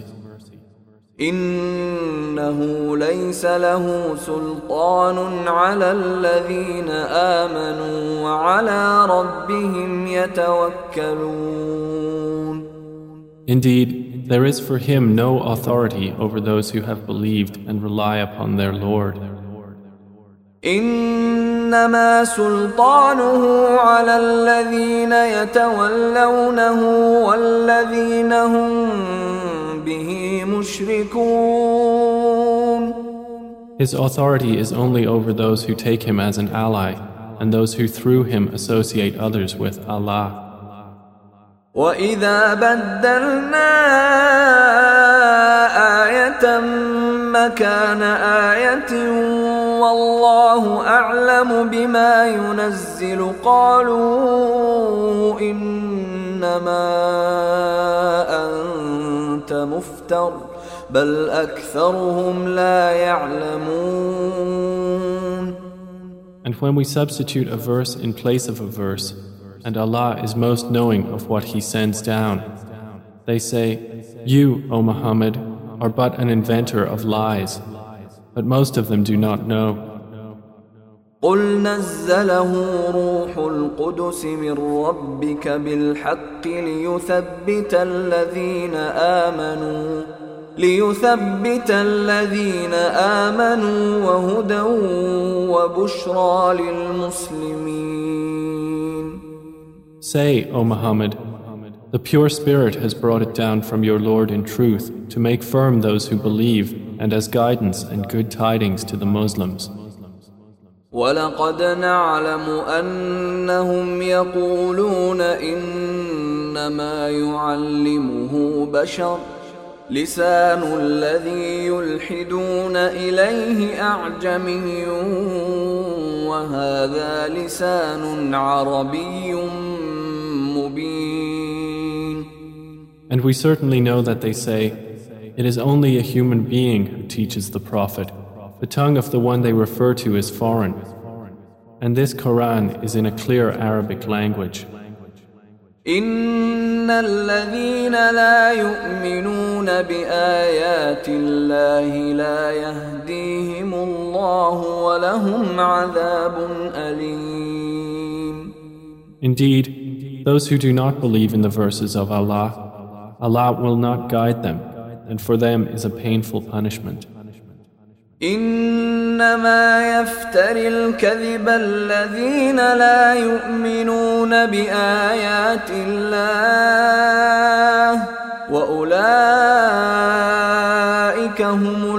إنه ليس له سلطان على الذين آمنوا وعلى ربهم يتوكلون. Indeed, there is for him no authority over those who have believed and rely upon their Lord. إنما سلطانه على الذين يتولونه والذين هم به مشركون. His authority is only over those who take him as an ally and those who through him associate others with Allah. وإذا بدلنا آية مكان آية والله أعلم بما ينزل قالوا إنما أنت مفتر بل أكثرهم لا يعلمون. And when we substitute a verse in place of a verse, and Allah is most knowing of what He sends down, they say, "You, O Muhammad, are but an inventor of lies," but most of them do not know. قل نزله روح القدس من ربك بالحق ليثبت الذين آمنوا وهدى وبشرى للمسلمين. Say, O Muhammad, the pure Spirit has brought it down from your Lord in truth to make firm those who believe and as guidance and good tidings to the Muslims. وَلَقَدْ نَعْلَمُ أَنَّهُمْ يَقُولُونَ إِنَّمَا يُعَلِّمُهُ بَشَرٌ لِسَانُ الَّذِي يُلْحِدُونَ إِلَيْهِ أَعْجَمِيٌّ وَهَذَا لِسَانٌ عَرَبِيٌّ مُبِينٌ. And we certainly know that they say, It is only a human being who teaches the Prophet. The tongue of the one they refer to is foreign. And this Quran is in a clear Arabic language. إن الذين لا يؤمنون بآيات الله لا يهديهم الله ولهم عذاب أليم. Indeed, those who do not believe in the verses of Allah, Allah will not guide them, and for them is a painful punishment. إنما يفتري الكذب الذين لا يؤمنون بآيات الله وأولئك هم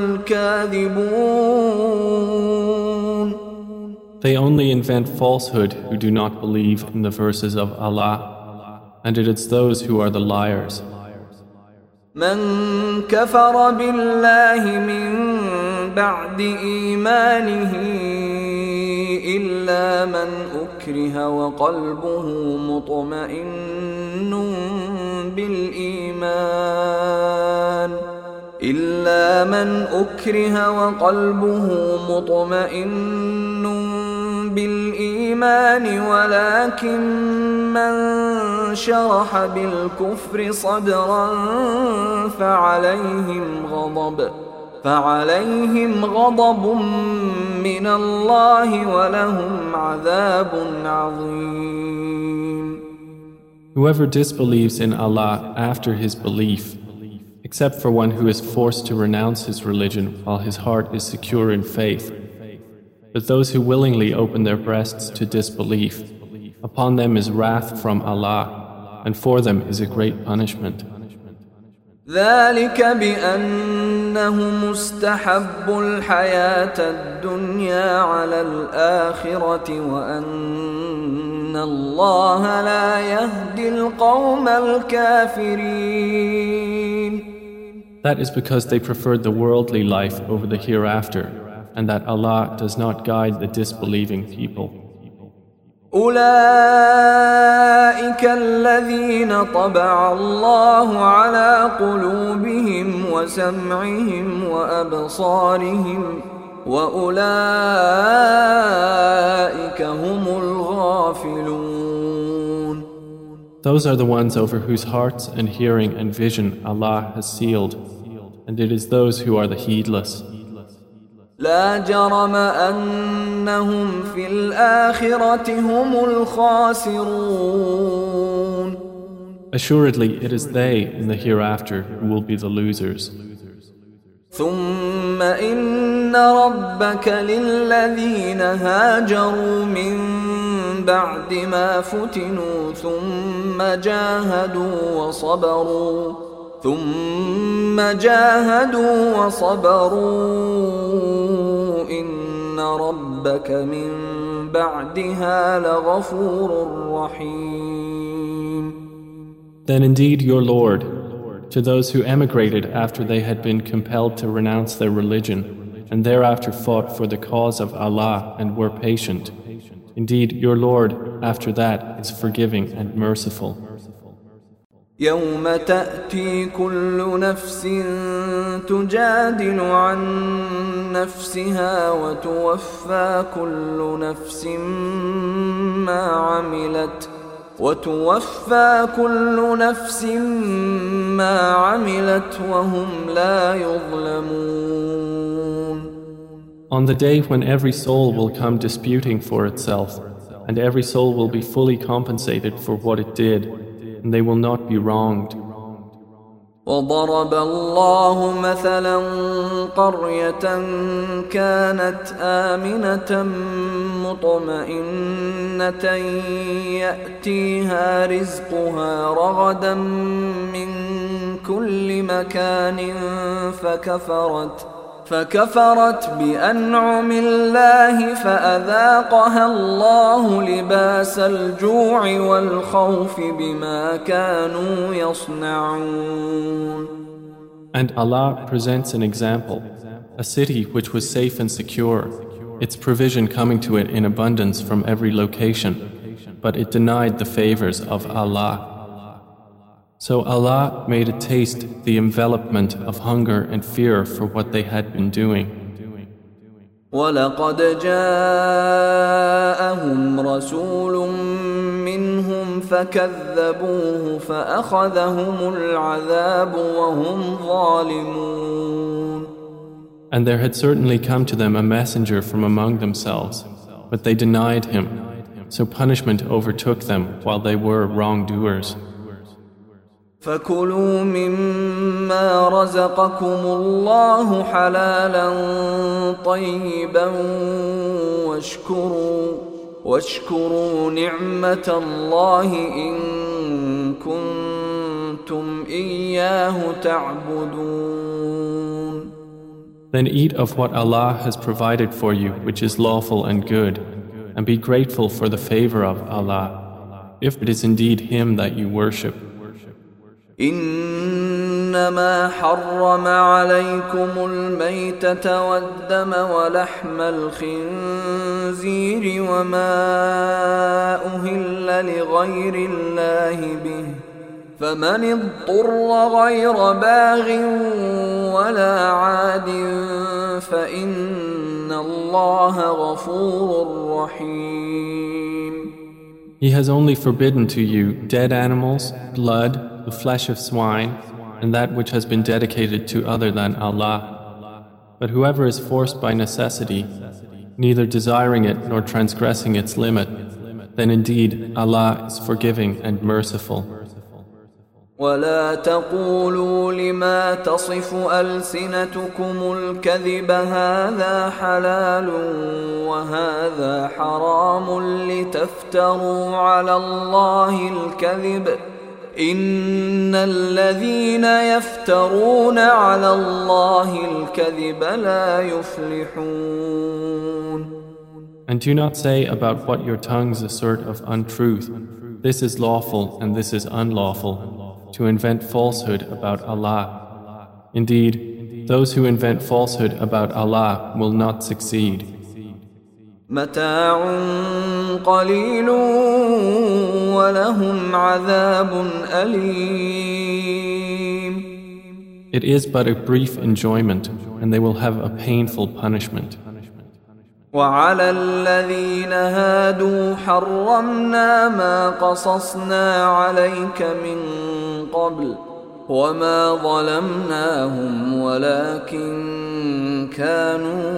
الكاذبون. They only invent falsehood who do not believe in the verses of Allah, and it is those who are the liars. من كفر بالله من بعد إيمانه إلا من أكره وقلبه مطمئن بالإيمان ولكن من شرح بالكفر صدرا فعليهم غضب من الله ولهم عذاب عظيم. Whoever disbelieves in Allah after his belief, except for one who is forced to renounce his religion while his heart is secure in faith, but those who willingly open their breasts to disbelief, upon them is wrath from Allah, and for them is a great punishment. ذلك بأنهم استحبوا الحياة الدنيا على الآخرة وأن الله لا يهدي القوم الكافرين. That is because they preferred the worldly life over the hereafter, and that Allah does not guide the disbelieving people. أولئك الذين طبع الله على قلوبهم وسمعهم وأبصارهم وأولئك هم الغافلون. Those are the ones over whose hearts and hearing and vision Allah has sealed, and it is those who are the heedless. لا جرم أنهم في الآخرة هم الخاسرون. Assuredly, it is they in the hereafter who will be the losers. ثم إن ربك للذين هاجروا من بعد ما فتنوا ثم جاهدوا وصبروا إن ربك من بعدها لغفور رحيم. Then indeed your Lord, to those who emigrated after they had been compelled to renounce their religion, and thereafter fought for the cause of Allah and were patient, indeed your Lord after that is forgiving and merciful. يوم تأتي كل نفس تجادل عن نفسها وتوفى كل نفس ما عملت وهم لا يظلمون. On the day when every soul will come disputing for itself, and every soul will be fully compensated for what it did, and they will not be wronged. وضرب الله مثلا قرية كانت آمنة مطمئنة يأتيها رزقها رغدا من كل مكان فكفرت بأنعم الله فأذاقها الله لباس الجوع والخوف بما كانوا يصنعون. And Allah presents an example, a city which was safe and secure, its provision coming to it in abundance from every location, but it denied the favors of Allah. So Allah made a taste the envelopment of hunger and fear for what they had been doing. وَلَقَدْ جَاءَهُمْ رَسُولٌ مِّنْهُمْ فَكَذَّبُوهُ فَأَخَذَهُمُ الْعَذَابُ وَهُمْ ظَالِمُونَ. And there had certainly come to them a messenger from among themselves, but they denied him, so punishment overtook them while they were wrongdoers. فَكُلُوا مِمَّا رَزَقَكُمُ اللَّهُ حَلَالًا طَيِّبًا واشكروا نِعْمَةَ اللَّهِ إِن كُنتُمْ إِيَّاهُ تَعْبُدُونَ. Then eat of what Allah has provided for you, which is lawful and good, and be grateful for the favor of Allah, if it is indeed Him that you worship. إنما حرم عليكم الميتة والدم ولحم الخنزير وما أهل لغير الله به فمن اضطر غير باغ ولا عاد فإن الله غفور رحيم. He has only forbidden to you dead animals, blood, the flesh of swine, and that which has been dedicated to other than Allah. But whoever is forced by necessity, neither desiring it nor transgressing its limit, then indeed Allah is forgiving and merciful. ولا تقولوا لما تصف ألسنتكم الكذب هذا حلال وهذا حرام لتفتروا على الله الكذب إن الذين يفترون على الله الكذب لا يفلحون. And do not say about what your tongues assert of untruth, this is lawful and this is unlawful, to invent falsehood about Allah. Indeed, those who invent falsehood about Allah will not succeed. متاع قليل ولهم عذاب أليم. It is but a brief enjoyment, and they will have a painful punishment. وعلى الذين هادوا حرمنا ما قصصنا عليك من قبل وما ظلمناهم ولكن كانوا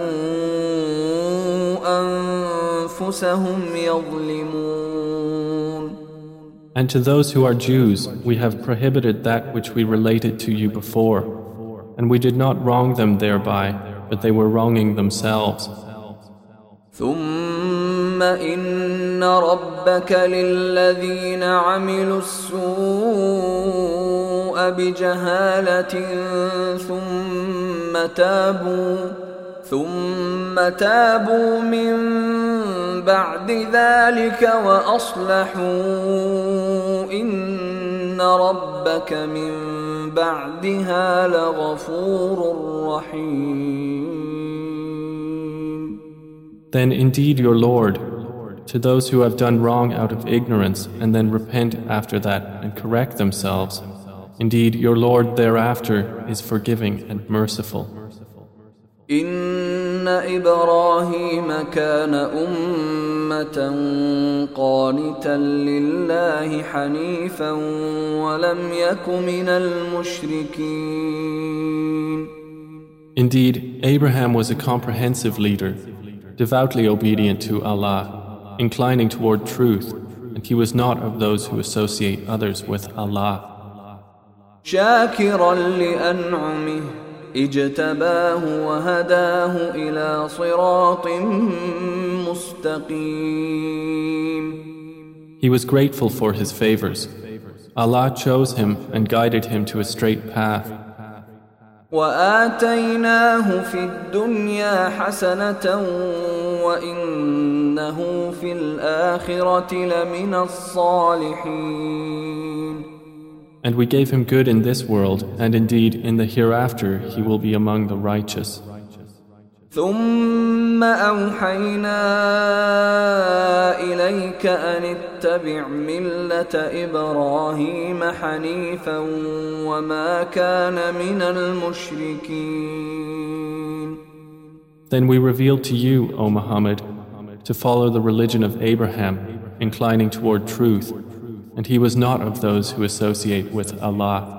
أنفسهم يظلمون. And to those who are Jews, we have prohibited that which we related to you before, and we did not wrong them thereby, but they were wronging themselves. ثم إن ربك للذين عملوا السوء بجهالة ثم تابوا من بعد ذلك وأصلحوا إن ربك من بعدها لغفور رحيم. Then indeed your Lord, to those who have done wrong out of ignorance and then repent after that and correct themselves, indeed your Lord thereafter is forgiving and merciful. إن إبراهيم كان أمة قانتا لله حنيفا ولم يك من المشركين. Indeed, Abraham was a comprehensive leader, devoutly obedient to Allah, inclining toward truth, and he was not of those who associate others with Allah. شاكرا لأنعمه اجتباه وهداه إلى صراط مستقيم. He was grateful for his favors. Allah chose him and guided him to a straight path. وآتيناه في الدنيا حسنة وإنه في الآخرة لمن الصالحين. And we gave him good in this world, and indeed in the hereafter he will be among the righteous. ثم أوحينا إليك أن اتبع ملة إبراهيم حنيفا وما كان من المشركين. Then we revealed to you, O Muhammad, to follow the religion of Abraham, inclining toward truth, and he was not of those who associate with Allah.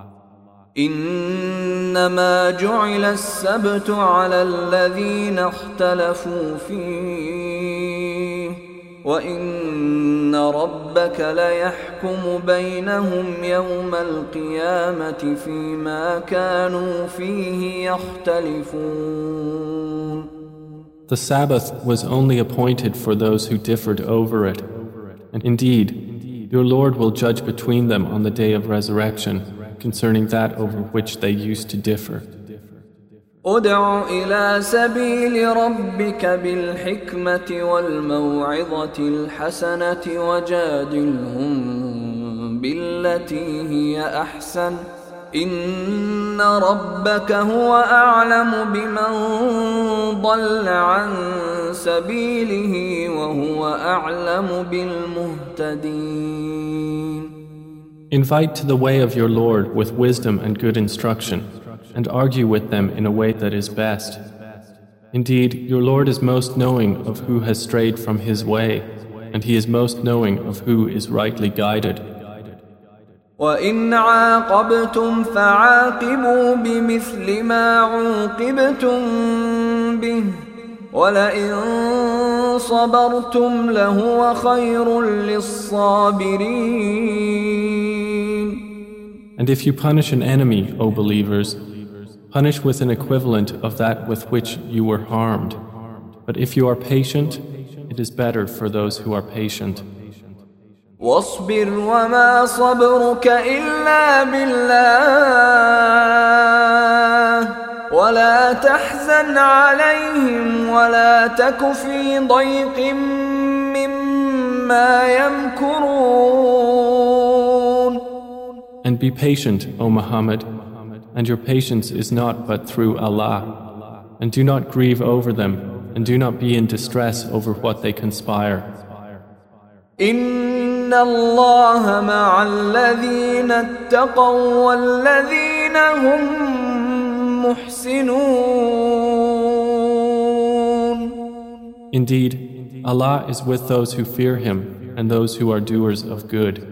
إنما جعل السبت على الذين اختلفوا فيه وإن ربك ليحكم بينهم يوم القيامة فيما كانوا فيه يختلفون. The Sabbath was only appointed for those who differed over it, and indeed, your Lord will judge between them on the day of resurrection concerning that over which they used to differ. ادع إلى سبيل ربك بالحكمة والموعظة الحسنة وجادلهم بالتي هي أحسن إن ربك هو أعلم بمن ضل عن سبيله وهو أعلم بالمهتدين. Invite to the way of your Lord with wisdom and good instruction, and argue with them in a way that is best. Indeed, your Lord is most knowing of who has strayed from His way, and He is most knowing of who is rightly guided. وَإِنْ عَاقَبْتُمْ فَعَاقِبُوا بِمِثْلِ مَا عُوقِبْتُمْ بِهِ وَلَئِنْ صَبَرْتُمْ لَهُوَ خَيْرٌ لِلصَّابِرِينَ. And if you punish an enemy, O believers, punish with an equivalent of that with which you were harmed. But if you are patient, it is better for those who are patient. واصبر وما صبرك إلا بالله ولا تحزن عليهم ولا تك في ضيق مما يمكرون. And be patient, O Muhammad, and your patience is not but through Allah. And do not grieve over them, and do not be in distress over what they conspire. إن الله مع الذين اتقوا والذين هم محسنون. Indeed, Allah is with those who fear Him and those who are doers of good.